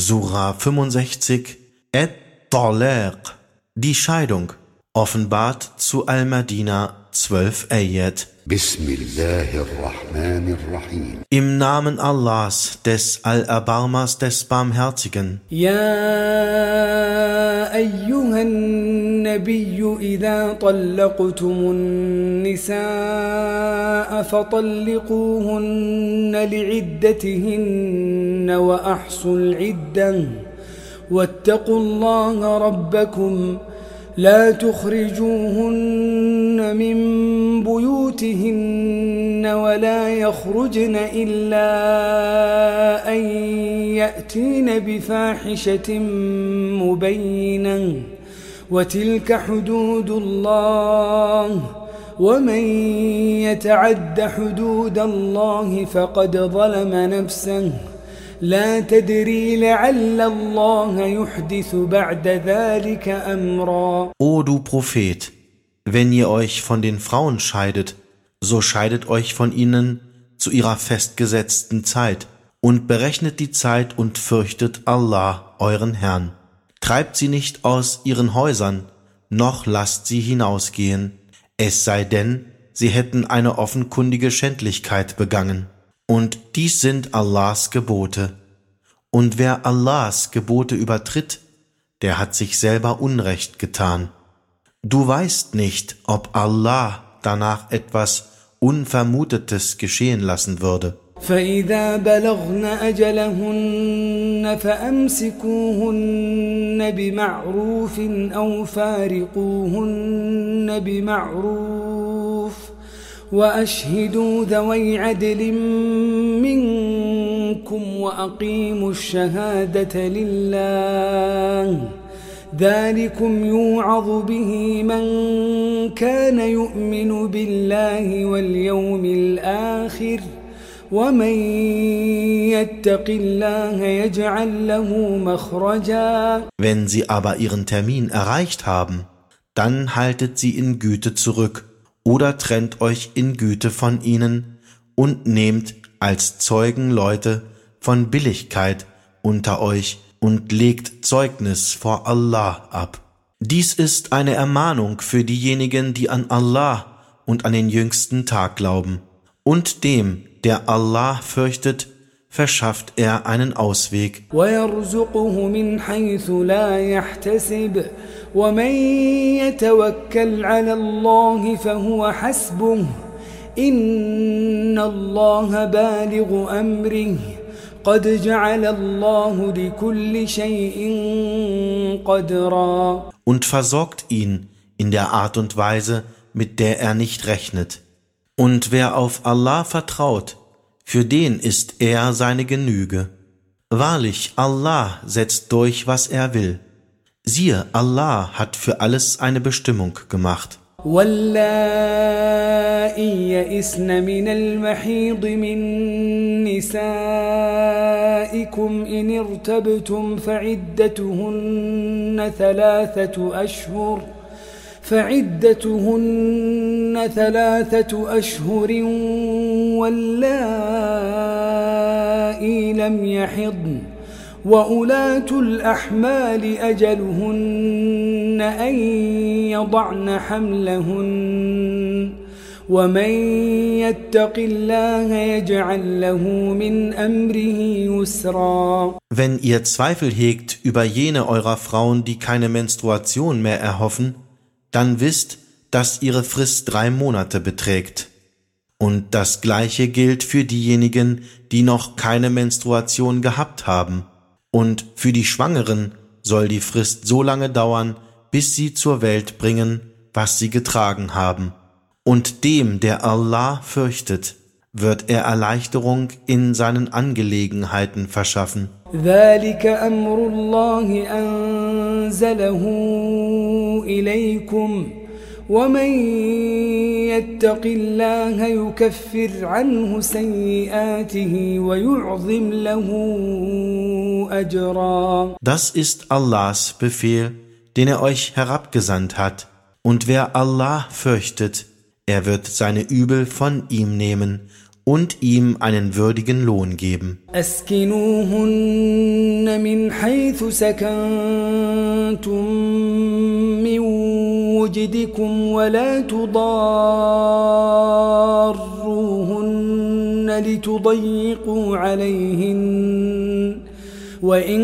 Sura 65, At-Talaq, die Scheidung, offenbart zu Al-Madina 12 Ayat. Bismillahirrahmanirrahim. Im Namen Allahs, des Allerbarmers, des Barmherzigen. يا أيها النبي إذا طلقتم النساء فطلقوهن لعدتهن وأحصوا العدة واتقوا الله ربكم لا تخرجوهن من بيوتهن ولا يخرجن إلا أن يأتين بفاحشة مبينة وتلك حدود الله ومن يتعد حدود الله فقد ظلم نفسه لا تدري لعل الله يحدث بعد ذلك أمرا. O du Prophet, wenn ihr euch von den Frauen scheidet, so scheidet euch von ihnen zu ihrer festgesetzten Zeit und berechnet die Zeit und fürchtet Allah, euren Herrn. Treibt sie nicht aus ihren Häusern, noch lasst sie hinausgehen, es sei denn, sie hätten eine offenkundige Schändlichkeit begangen. Und dies sind Allahs Gebote. Und wer Allahs Gebote übertritt, der hat sich selber Unrecht getan. Du weißt nicht, ob Allah danach etwas Unvermutetes geschehen lassen würde. فإذا بلغن أجلهن فأمسكوهن بمعروف أو فارقوهن بمعروف وأشهدوا ذوي عدل منكم وأقيموا الشهادة لله ذلكم يوعظ به من كان يؤمن بالله واليوم الآخر ومن يتق الله يجعل له مخرجا. Wenn sie aber ihren Termin erreicht haben, dann haltet sie in Güte zurück oder trennt euch in Güte von ihnen und nehmt als Zeugen Leute von Billigkeit unter euch und legt Zeugnis vor Allah ab. Dies ist eine Ermahnung für diejenigen, die an Allah und an den jüngsten Tag glauben. Und dem, der Allah fürchtet, verschafft er einen Ausweg. وَيَرْزُقُهُ مِنْ حَيْثُ لَا يَحْتَسِبُ وَمَنْ يَتَوَكَّلْ عَلَى اللَّهِ فَهُوَ حَسْبُهُ إِنَّ اللَّهَ بَالِغُ أَمْرِهِ قَدْ جَعَلَ اللَّهُ لِكُلِّ شَيْءٍ قَدْرًا. Und versorgt ihn in der Art und Weise, mit der er nicht rechnet. Und wer auf Allah vertraut, für den ist er seine Genüge. Wahrlich, Allah setzt durch, was er will. Siehe, Allah hat für alles eine Bestimmung gemacht. واللائي يئسن من المحيض من نسائكم إن ارتبتم فعدتهن ثلاثة أشهر واللائي لم يحضن وأولاة الأحمال أجلهن أن يضعن حملهن ومن يتق الله يجعل له من أمره يسرا. Wenn ihr Zweifel hegt über jene eurer Frauen, die keine Menstruation mehr erhoffen, dann wisst, dass ihre Frist 3 Monate beträgt. Und das Gleiche gilt für diejenigen, die noch keine Menstruation gehabt haben. Und für die Schwangeren soll die Frist so lange dauern, bis sie zur Welt bringen, was sie getragen haben. Und dem, der Allah fürchtet, wird er Erleichterung in seinen Angelegenheiten verschaffen. ذلك أمر الله أنزله إليكم ومن يتق الله يكفر عنه سيئاته ويعظم له أجرا. Das ist Allahs Befehl, den er euch herabgesandt hat. Und wer Allah fürchtet, er wird seine Übel von ihm nehmen und ihm einen würdigen Lohn geben. أسكنوهن من حيث سكنتم من وجدكم ولا تضاروهن لتضيقوا عليهن وإن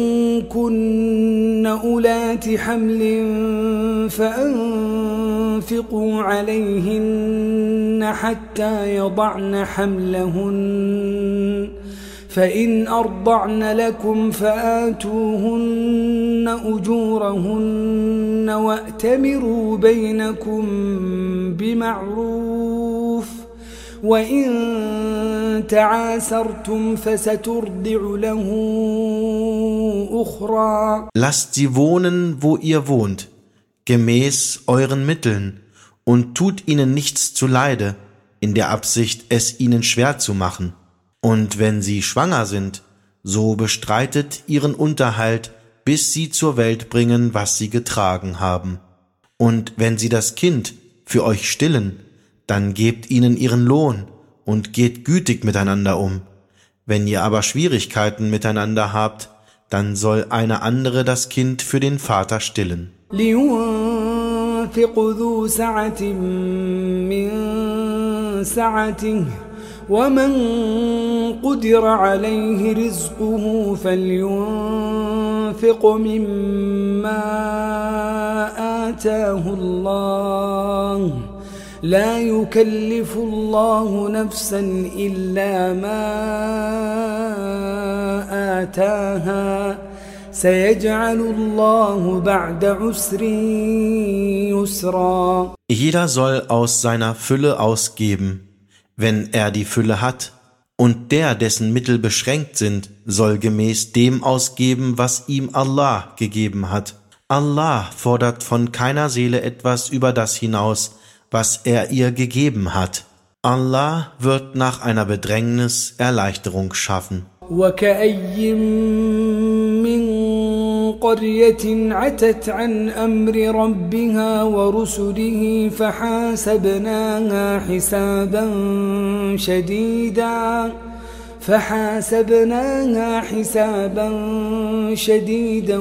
كن أولات حمل فأنفقوا عليهن حتى يضعن حملهن فإن أرضعن لكم فآتوهن أجورهن وأتمروا بينكم بمعروف وإن تعاسرتم فسترضع له أخرى. Lasst sie wohnen, wo ihr wohnt, gemäß euren Mitteln, und tut ihnen nichts zuleide, in der Absicht, es ihnen schwer zu machen. Und wenn sie schwanger sind, so bestreitet ihren Unterhalt, bis sie zur Welt bringen, was sie getragen haben. Und wenn sie das Kind für euch stillen, dann gebt ihnen ihren Lohn und geht gütig miteinander um. Wenn ihr aber Schwierigkeiten miteinander habt, dann soll eine andere das Kind für den Vater stillen. لينفق ذو سعة من سعته ومن قدر عليه رزقه فلينفق مما آتاه الله لا يكلف الله نفسا إلا ما آتاها سيجعل الله بعد عسر يسرا. Jeder soll aus seiner Fülle ausgeben, wenn er die Fülle hat, und der, dessen Mittel beschränkt sind, soll gemäß dem ausgeben, was ihm Allah gegeben hat. Allah fordert von keiner Seele etwas über das hinaus, was er ihr gegeben hat. Allah wird nach einer Bedrängnis Erleichterung schaffen. وكأي من قرية عتت عن أمر ربها ورسله فحاسبناها حسابا شديدا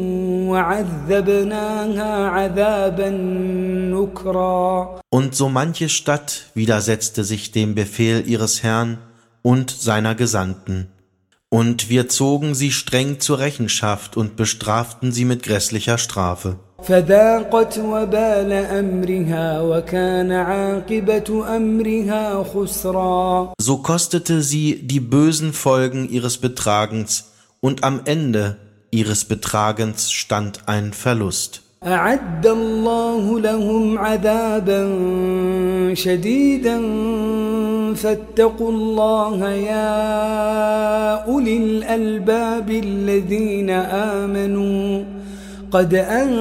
وعذبناها عذابا نكرا. Und so manche Stadt widersetzte sich dem Befehl ihres Herrn und seiner Gesandten. Und wir zogen sie streng zur Rechenschaft und bestraften sie mit grässlicher Strafe. فذاقت وبال أمرها وكان عاقبة أمرها خسرا. So kostete sie die bösen Folgen ihres Betragens, und am Ende ihres Betragens stand ein Verlust. أعد الله لهم عذابا شديدا فاتقوا الله يا أولي الألباب الذين آمنوا قد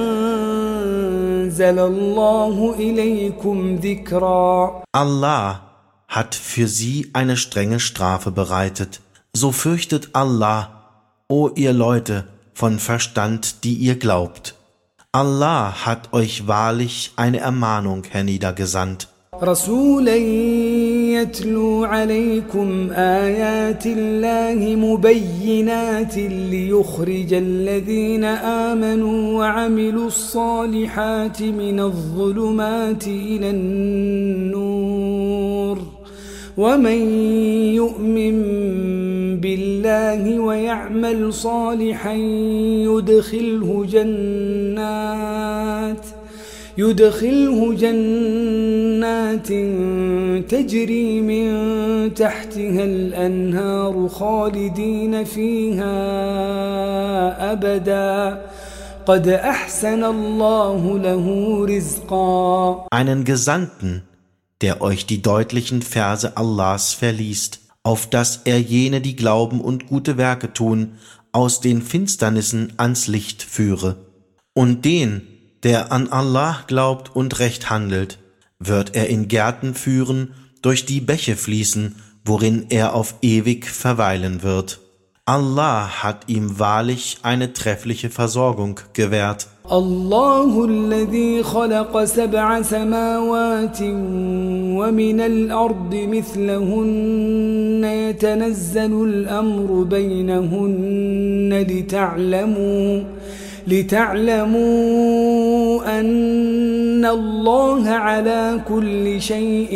أنزل الله إليكم ذكرا. Allah hat für sie eine strenge Strafe bereitet. So fürchtet Allah, o ihr Leute von Verstand, die ihr glaubt. Allah hat euch wahrlich eine Ermahnung herniedergesandt. رسولا يتلو عليكم آيات الله مبينات ليخرج الذين آمنوا وعملوا الصالحات من الظلمات إلى النور ومن يؤمن بالله ويعمل صالحا يدخله جنات تجري من تحتها الأنهار خالدين فيها أبدا قد أحسن الله له رزقا. Einen Gesandten, der euch die deutlichen Verse Allahs verliest, auf dass er jene, die glauben und gute Werke tun, aus den Finsternissen ans Licht führe. Und den, der an Allah glaubt und recht handelt, wird er in Gärten führen, durch die Bäche fließen, worin er auf ewig verweilen wird. Allah hat ihm wahrlich eine treffliche Versorgung gewährt. الله الذي خلق 7 سماوات ومن الأرض مثلهن يتنزل الأمر بينهن لتعلموا أن الله على كل شيء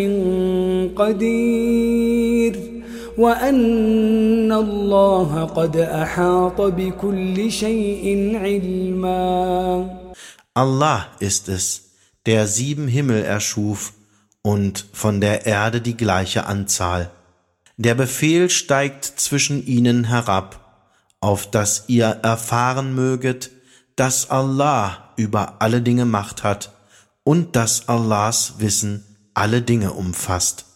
قدير وأن الله قد أحاط بكل شيء علما. Allah ist es, der 7 Himmel erschuf und von der Erde die gleiche Anzahl. Der Befehl steigt zwischen ihnen herab, auf dass ihr erfahren möget, dass Allah über alle Dinge Macht hat und dass Allahs Wissen alle Dinge umfasst.